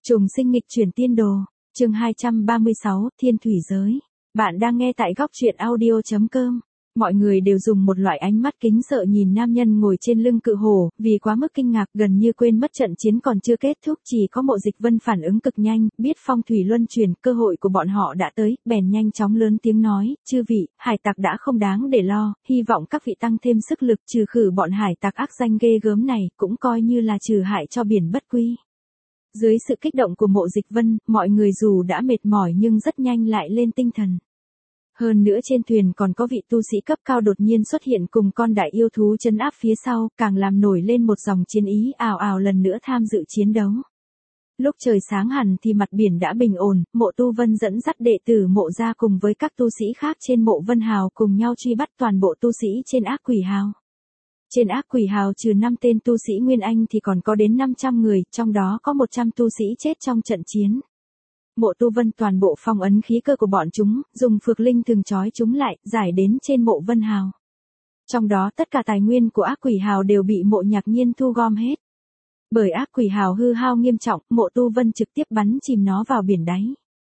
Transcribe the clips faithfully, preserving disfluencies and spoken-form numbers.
Trùng sinh nghịch chuyển tiên đồ, chương hai trăm ba mươi sáu, Thiên Thủy Giới. Bạn đang nghe tại góc truyện audio chấm com. Mọi người đều dùng một loại ánh mắt kính sợ nhìn nam nhân ngồi trên lưng cự hổ, vì quá mức kinh ngạc gần như quên mất trận chiến còn chưa kết thúc. Chỉ có Mộ Dịch Vân phản ứng cực nhanh, biết phong thủy luân chuyển, cơ hội của bọn họ đã tới, bèn nhanh chóng lớn tiếng nói, chư vị, hải tặc đã không đáng để lo, hy vọng các vị tăng thêm sức lực trừ khử bọn hải tặc ác danh ghê gớm này, cũng coi như là trừ hại cho biển bất quy. Dưới sự kích động của Mộ Dịch Vân, mọi người dù đã mệt mỏi nhưng rất nhanh lại lên tinh thần. Hơn nữa trên thuyền còn có vị tu sĩ cấp cao đột nhiên xuất hiện cùng con đại yêu thú trấn áp phía sau, càng làm nổi lên một dòng chiến ý ào ào lần nữa tham dự chiến đấu. Lúc trời sáng hẳn thì mặt biển đã bình ổn, Mộ Tu Vân dẫn dắt đệ tử Mộ gia cùng với các tu sĩ khác trên Mộ Vân Hào cùng nhau truy bắt toàn bộ tu sĩ trên Ác Quỷ Hào. Trên Ác Quỷ Hào trừ năm tên tu sĩ Nguyên Anh thì còn có đến năm trăm người, trong đó có một trăm tu sĩ chết trong trận chiến. Mộ Tu Vân toàn bộ phong ấn khí cơ của bọn chúng, dùng phược linh thường trói chúng lại, giải đến trên Mộ Vân Hào. Trong đó tất cả tài nguyên của Ác Quỷ Hào đều bị Mộ Nhạc Nhiên thu gom hết. Bởi Ác Quỷ Hào hư hao nghiêm trọng, Mộ Tu Vân trực tiếp bắn chìm nó vào biển đáy.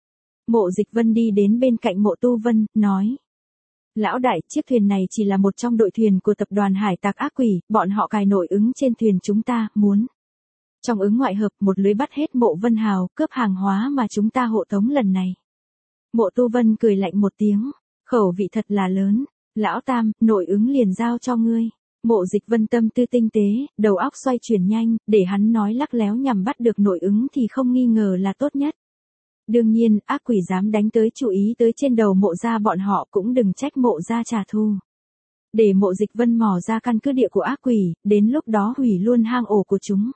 Mộ Dịch Vân đi đến bên cạnh Mộ Tu Vân, nói: Lão đại, chiếc thuyền này chỉ là một trong đội thuyền của tập đoàn hải tặc ác quỷ, bọn họ cài nội ứng trên thuyền chúng ta, muốn trong ứng ngoại hợp một lưới bắt hết Mộ Vân Hào, cướp hàng hóa mà chúng ta hộ tống lần này. Mộ Tu Vân cười lạnh một tiếng, khẩu vị thật là lớn, lão tam, nội ứng liền giao cho ngươi. Mộ Dịch Vân tâm tư tinh tế, đầu óc xoay chuyển nhanh, để hắn nói lắc léo nhằm bắt được nội ứng thì không nghi ngờ là tốt nhất. Đương nhiên, ác quỷ dám đánh tới chú ý tới trên đầu Mộ gia bọn họ cũng đừng trách Mộ gia trả thù. Để Mộ Dịch Vân mò ra căn cứ địa của ác quỷ, đến lúc đó hủy luôn hang ổ của chúng.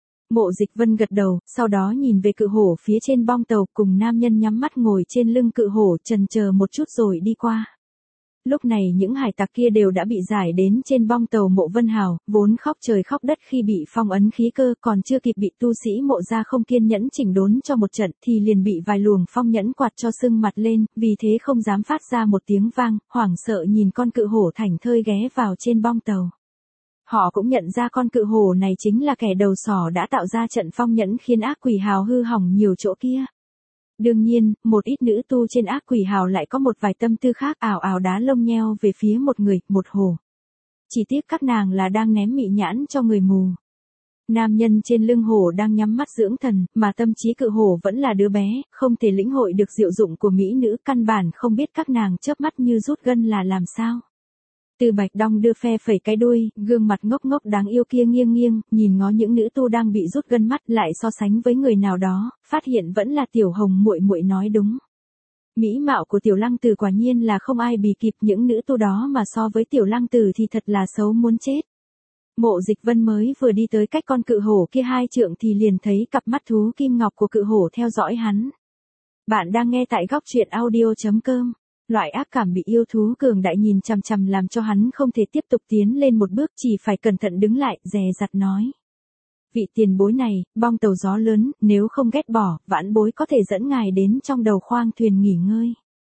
Mộ Dịch Vân gật đầu, sau đó nhìn về cự hổ phía trên bong tàu, cùng nam nhân nhắm mắt ngồi trên lưng cự hổ chần chờ một chút rồi đi qua. Lúc này những hải tặc kia đều đã bị giải đến trên bong tàu Mộ Vân Hào, vốn khóc trời khóc đất khi bị phong ấn khí cơ, còn chưa kịp bị tu sĩ Mộ gia không kiên nhẫn chỉnh đốn cho một trận thì liền bị vài luồng phong nhẫn quạt cho sưng mặt lên, vì thế không dám phát ra một tiếng vang, hoảng sợ nhìn con cự hổ thảnh thơi ghé vào trên bong tàu. Họ cũng nhận ra con cự hổ này chính là kẻ đầu sỏ đã tạo ra trận phong nhẫn khiến Ác Quỷ Hào hư hỏng nhiều chỗ kia. Đương nhiên, một ít nữ tu trên Ác Quỷ Hào lại có một vài tâm tư khác, ảo ảo đá lông nheo về phía một người, một hổ. Chỉ tiếc các nàng là đang ném mị nhãn cho người mù. Nam nhân trên lưng hổ đang nhắm mắt dưỡng thần, mà tâm trí cự hổ vẫn là đứa bé, không thể lĩnh hội được diệu dụng của mỹ nữ, căn bản không biết các nàng chớp mắt như rút gân là làm sao. Từ Bạch Đong đưa phe phẩy cái đuôi, gương mặt ngốc ngốc đáng yêu kia nghiêng nghiêng, nhìn ngó những nữ tu đang bị rút gân mắt, lại so sánh với người nào đó, phát hiện vẫn là Tiểu Hồng muội muội nói đúng. Mỹ mạo của Tiểu Lăng Tử quả nhiên là không ai bì kịp, những nữ tu đó mà so với Tiểu Lăng Tử thì thật là xấu muốn chết. Mộ Dịch Vân mới vừa đi tới cách con cự hổ kia hai trượng thì liền thấy cặp mắt thú kim ngọc của cự hổ theo dõi hắn. Bạn đang nghe tại góc truyện audio chấm com. Loại ác cảm bị yêu thú cường đại nhìn chằm chằm làm cho hắn không thể tiếp tục tiến lên một bước, chỉ phải cẩn thận đứng lại, dè dặt nói: Vị tiền bối này, bong tàu gió lớn, nếu không ghét bỏ, vãn bối có thể dẫn ngài đến trong đầu khoang thuyền nghỉ ngơi.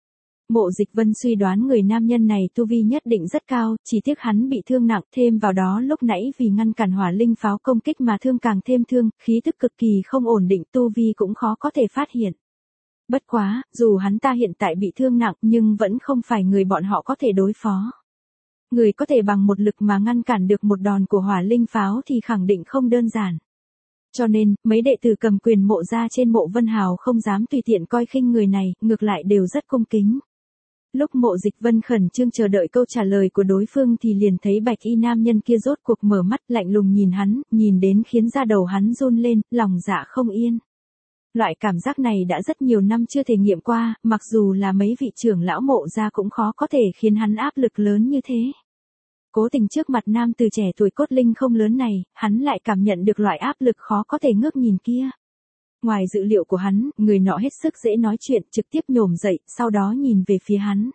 Mộ Dịch Vân suy đoán người nam nhân này tu vi nhất định rất cao, chỉ tiếc hắn bị thương nặng, thêm vào đó lúc nãy vì ngăn cản hỏa linh pháo công kích mà thương càng thêm thương, khí tức cực kỳ không ổn định, tu vi cũng khó có thể phát hiện. Bất quá, dù hắn ta hiện tại bị thương nặng nhưng vẫn không phải người bọn họ có thể đối phó. Người có thể bằng một lực mà ngăn cản được một đòn của hỏa linh pháo thì khẳng định không đơn giản. Cho nên, mấy đệ tử cầm quyền Mộ gia trên Mộ Vân Hào không dám tùy tiện coi khinh người này, ngược lại đều rất cung kính. Lúc Mộ Dịch Vân khẩn trương chờ đợi câu trả lời của đối phương thì liền thấy bạch y nam nhân kia rốt cuộc mở mắt, lạnh lùng nhìn hắn, nhìn đến khiến da đầu hắn run lên, lòng dạ không yên. Loại cảm giác này đã rất nhiều năm chưa thể nghiệm qua, mặc dù là mấy vị trưởng lão Mộ gia cũng khó có thể khiến hắn áp lực lớn như thế. Cố tình trước mặt nam từ trẻ tuổi cốt linh không lớn này, hắn lại cảm nhận được loại áp lực khó có thể ngước nhìn kia. Ngoài dự liệu của hắn, người nọ hết sức dễ nói chuyện, trực tiếp nhổm dậy, sau đó nhìn về phía hắn.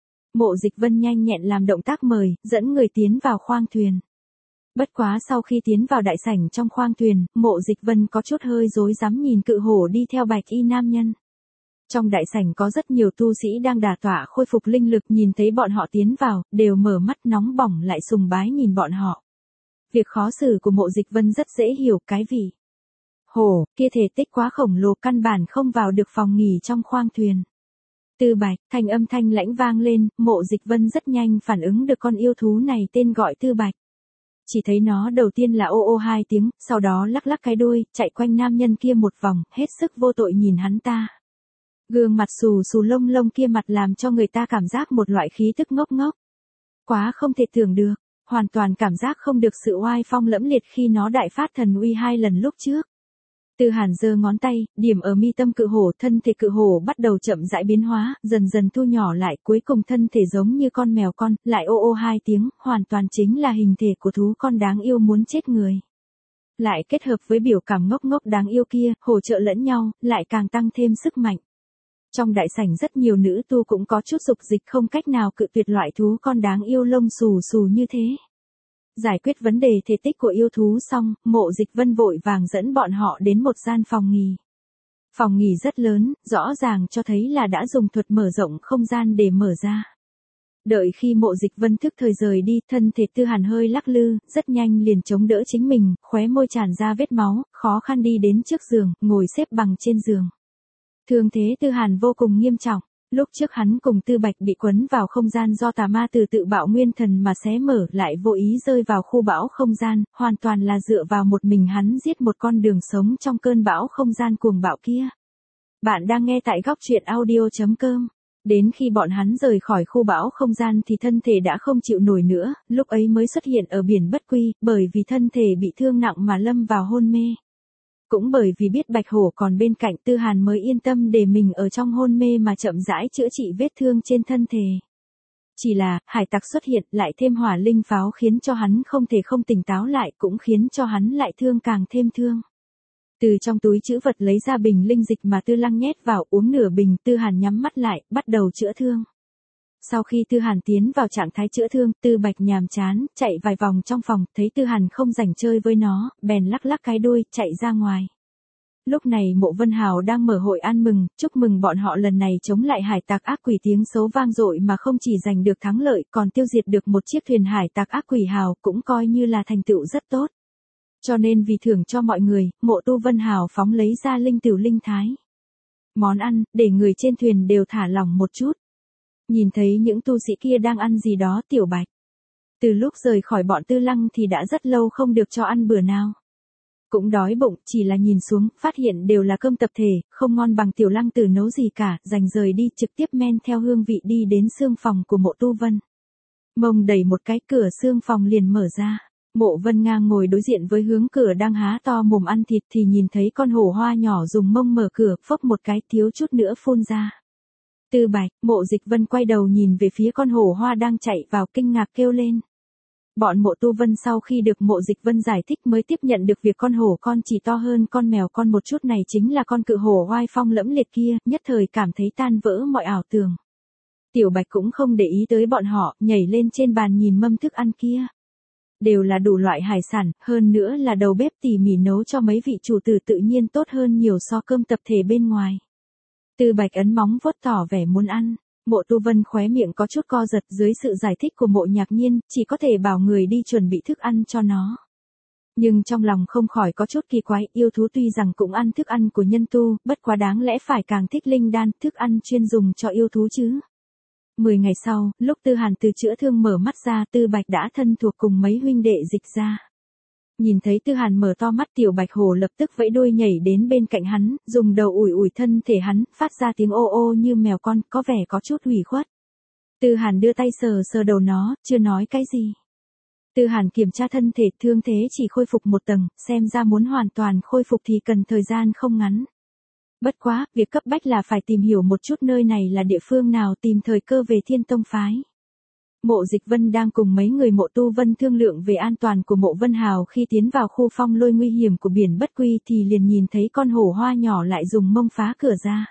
Mộ Dịch Vân nhanh nhẹn làm động tác mời, dẫn người tiến vào khoang thuyền. Bất quá sau khi tiến vào đại sảnh trong khoang thuyền, Mộ Dịch Vân có chút hơi rối rắm nhìn cự hổ đi theo bạch y nam nhân. Trong đại sảnh có rất nhiều tu sĩ đang đả tọa khôi phục linh lực, nhìn thấy bọn họ tiến vào, đều mở mắt nóng bỏng lại sùng bái nhìn bọn họ. Việc khó xử của Mộ Dịch Vân rất dễ hiểu, cái vị Hổ, kia thể tích quá khổng lồ căn bản không vào được phòng nghỉ trong khoang thuyền. Tư Bạch, thanh âm thanh lãnh vang lên, Mộ Dịch Vân rất nhanh phản ứng được con yêu thú này tên gọi Tư Bạch. Chỉ thấy nó đầu tiên là ô ô hai tiếng, sau đó lắc lắc cái đuôi, chạy quanh nam nhân kia một vòng, hết sức vô tội nhìn hắn ta. Gương mặt xù xù lông lông kia mặt làm cho người ta cảm giác một loại khí tức ngốc ngốc. Quá không thể tưởng được, hoàn toàn cảm giác không được sự oai phong lẫm liệt khi nó đại phát thần uy hai lần lúc trước. Tư Hàn giơ ngón tay, điểm ở mi tâm cự hổ, thân thể cự hổ bắt đầu chậm rãi biến hóa, dần dần thu nhỏ lại, cuối cùng thân thể giống như con mèo con, lại ô ô hai tiếng, hoàn toàn chính là hình thể của thú con đáng yêu muốn chết người. Lại kết hợp với biểu cảm ngốc ngốc đáng yêu kia, hỗ trợ lẫn nhau, lại càng tăng thêm sức mạnh. Trong đại sảnh rất nhiều nữ tu cũng có chút dục dịch không cách nào cự tuyệt loại thú con đáng yêu lông xù xù như thế. Giải quyết vấn đề thể tích của yêu thú xong, Mộ Dịch Vân vội vàng dẫn bọn họ đến một gian phòng nghỉ. Phòng nghỉ rất lớn, rõ ràng cho thấy là đã dùng thuật mở rộng không gian để mở ra. Đợi khi Mộ Dịch Vân thức thời rời đi, thân thể Tư Hàn hơi lắc lư, rất nhanh liền chống đỡ chính mình, khóe môi tràn ra vết máu, khó khăn đi đến trước giường, ngồi xếp bằng trên giường. Thương thế Tư Hàn vô cùng nghiêm trọng. Lúc trước hắn cùng Tư Bạch bị quấn vào không gian do tà ma từ tự bạo nguyên thần mà xé mở, lại vô ý rơi vào khu bão không gian, hoàn toàn là dựa vào một mình hắn giết một con đường sống trong cơn bão không gian cuồng bạo kia. Bạn đang nghe tại góc truyện audio chấm com. Đến khi bọn hắn rời khỏi khu bão không gian thì thân thể đã không chịu nổi nữa, lúc ấy mới xuất hiện ở biển Bất Quy, bởi vì thân thể bị thương nặng mà lâm vào hôn mê. Cũng bởi vì biết Bạch Hổ còn bên cạnh, Tư Hàn mới yên tâm để mình ở trong hôn mê mà chậm rãi chữa trị vết thương trên thân thể. Chỉ là, hải tặc xuất hiện lại thêm hỏa linh pháo khiến cho hắn không thể không tỉnh táo lại, cũng khiến cho hắn lại thương càng thêm thương. Từ trong túi trữ vật lấy ra bình linh dịch mà Tư Lăng nhét vào, uống nửa bình, Tư Hàn nhắm mắt lại, bắt đầu chữa thương. Sau khi Tư Hàn tiến vào trạng thái chữa thương, Tư Bạch nhàm chán, chạy vài vòng trong phòng, thấy Tư Hàn không rảnh chơi với nó, bèn lắc lắc cái đuôi, chạy ra ngoài. Lúc này Mộ Vân Hào đang mở hội ăn mừng, chúc mừng bọn họ lần này chống lại hải tặc ác quỷ, tiếng xấu vang dội mà không chỉ giành được thắng lợi, còn tiêu diệt được một chiếc thuyền hải tặc ác quỷ hào, cũng coi như là thành tựu rất tốt. Cho nên vì thưởng cho mọi người, Mộ Tu Vân Hào phóng lấy ra linh tửu linh thái. Món ăn, để người trên thuyền đều thả lỏng một chút. Nhìn thấy những tu sĩ kia đang ăn gì đó, Tiểu Bạch. Từ lúc rời khỏi bọn Tư Lăng thì đã rất lâu không được cho ăn bữa nào. Cũng đói bụng, chỉ là nhìn xuống, phát hiện đều là cơm tập thể, không ngon bằng Tiểu Lăng Tử nấu gì cả, dành rời đi, trực tiếp men theo hương vị đi đến xương phòng của Mộ Tu Vân. Mông đẩy một cái, cửa xương phòng liền mở ra. Mộ Vân ngang ngồi đối diện với hướng cửa đang há to mồm ăn thịt thì nhìn thấy con hổ hoa nhỏ dùng mông mở cửa, phốc một cái, thiếu chút nữa phun ra. Tư Bạch, Mộ Dịch Vân quay đầu nhìn về phía con hổ hoa đang chạy vào, kinh ngạc kêu lên. Bọn Mộ Tu Vân sau khi được Mộ Dịch Vân giải thích mới tiếp nhận được việc con hổ con chỉ to hơn con mèo con một chút này chính là con cự hổ oai phong lẫm liệt kia, nhất thời cảm thấy tan vỡ mọi ảo tưởng. Tiểu Bạch cũng không để ý tới bọn họ, nhảy lên trên bàn nhìn mâm thức ăn kia. Đều là đủ loại hải sản, hơn nữa là đầu bếp tỉ mỉ nấu cho mấy vị chủ tử, tự nhiên tốt hơn nhiều so cơm tập thể bên ngoài. Tư Bạch ấn móng vuốt tỏ vẻ muốn ăn. Mộ Tu Vân khóe miệng có chút co giật, dưới sự giải thích của Mộ Nhạc Nhiên, chỉ có thể bảo người đi chuẩn bị thức ăn cho nó. Nhưng trong lòng không khỏi có chút kỳ quái, yêu thú tuy rằng cũng ăn thức ăn của nhân tu, bất quá đáng lẽ phải càng thích linh đan, thức ăn chuyên dùng cho yêu thú chứ. Mười ngày sau, lúc Tư Hàn từ chữa thương mở mắt ra, Tư Bạch đã thân thuộc cùng mấy huynh đệ dịch ra. Nhìn thấy Tư Hàn mở to mắt, Tiểu Bạch Hổ lập tức vẫy đuôi nhảy đến bên cạnh hắn, dùng đầu ủi ủi thân thể hắn, phát ra tiếng ô ô như mèo con, có vẻ có chút ủy khuất. Tư Hàn đưa tay sờ sờ đầu nó, chưa nói cái gì. Tư Hàn kiểm tra thân thể, thương thế chỉ khôi phục một tầng, xem ra muốn hoàn toàn khôi phục thì cần thời gian không ngắn. Bất quá, việc cấp bách là phải tìm hiểu một chút nơi này là địa phương nào, tìm thời cơ về Thiên Tông phái. Mộ Dịch Vân đang cùng mấy người Mộ Tu Vân thương lượng về an toàn của Mộ Vân Hào khi tiến vào khu phong lôi nguy hiểm của biển Bất Quy thì liền nhìn thấy con hổ hoa nhỏ lại dùng mông phá cửa ra.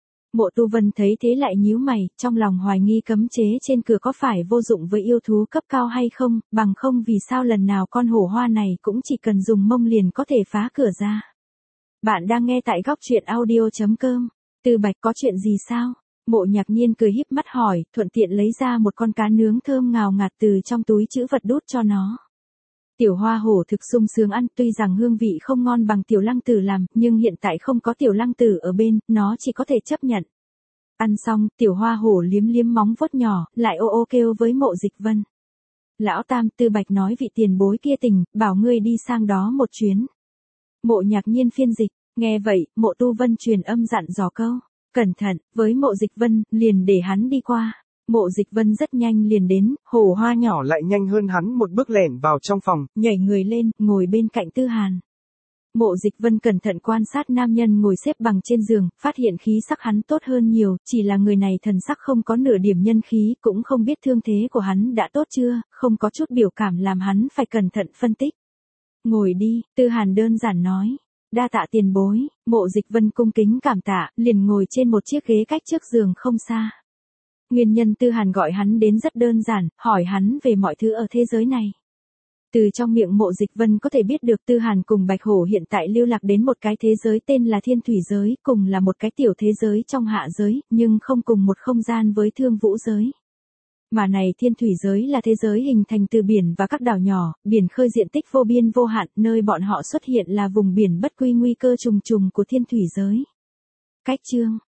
Mộ Tu Vân thấy thế lại nhíu mày, trong lòng hoài nghi cấm chế trên cửa có phải vô dụng với yêu thú cấp cao hay không, bằng không vì sao lần nào con hổ hoa này cũng chỉ cần dùng mông liền có thể phá cửa ra. Bạn đang nghe tại góc truyện audio chấm com. Tư Bạch, có chuyện gì sao? Mộ Nhạc Nhiên cười híp mắt hỏi, thuận tiện lấy ra một con cá nướng thơm ngào ngạt từ trong túi trữ vật đút cho nó. Tiểu hoa hổ thực sung sướng ăn, tuy rằng hương vị không ngon bằng tiểu lăng tử làm, nhưng hiện tại không có tiểu lăng tử ở bên, nó chỉ có thể chấp nhận. Ăn xong, tiểu hoa hổ liếm liếm móng vuốt nhỏ, lại ô ô kêu với Mộ Dịch Vân. Lão Tam, Tư Bạch nói vị tiền bối kia tình, bảo ngươi đi sang đó một chuyến. Mộ Nhạc Nhiên phiên dịch, nghe vậy, Mộ Tu Vân truyền âm dặn dò câu, cẩn thận, với Mộ Dịch Vân, liền để hắn đi qua. Mộ Dịch Vân rất nhanh liền đến, hổ hoa nhỏ lại nhanh hơn hắn một bước lẻn vào trong phòng, nhảy người lên, ngồi bên cạnh Tư Hàn. Mộ Dịch Vân cẩn thận quan sát nam nhân ngồi xếp bằng trên giường, phát hiện khí sắc hắn tốt hơn nhiều, chỉ là người này thần sắc không có nửa điểm nhân khí, cũng không biết thương thế của hắn đã tốt chưa, không có chút biểu cảm làm hắn phải cẩn thận phân tích. Ngồi đi, Tư Hàn đơn giản nói. Đa tạ tiền bối, Mộ Dịch Vân cung kính cảm tạ, liền ngồi trên một chiếc ghế cách trước giường không xa. Nguyên nhân Tư Hàn gọi hắn đến rất đơn giản, hỏi hắn về mọi thứ ở thế giới này. Từ trong miệng Mộ Dịch Vân có thể biết được Tư Hàn cùng Bạch Hổ hiện tại lưu lạc đến một cái thế giới tên là Thiên Thủy Giới, cùng là một cái tiểu thế giới trong hạ giới, nhưng không cùng một không gian với Thương Vũ Giới. Mà này Thiên Thủy Giới là thế giới hình thành từ biển và các đảo nhỏ, biển khơi diện tích vô biên vô hạn, nơi bọn họ xuất hiện là vùng biển bất quy nguy cơ trùng trùng của Thiên Thủy Giới. Cách chương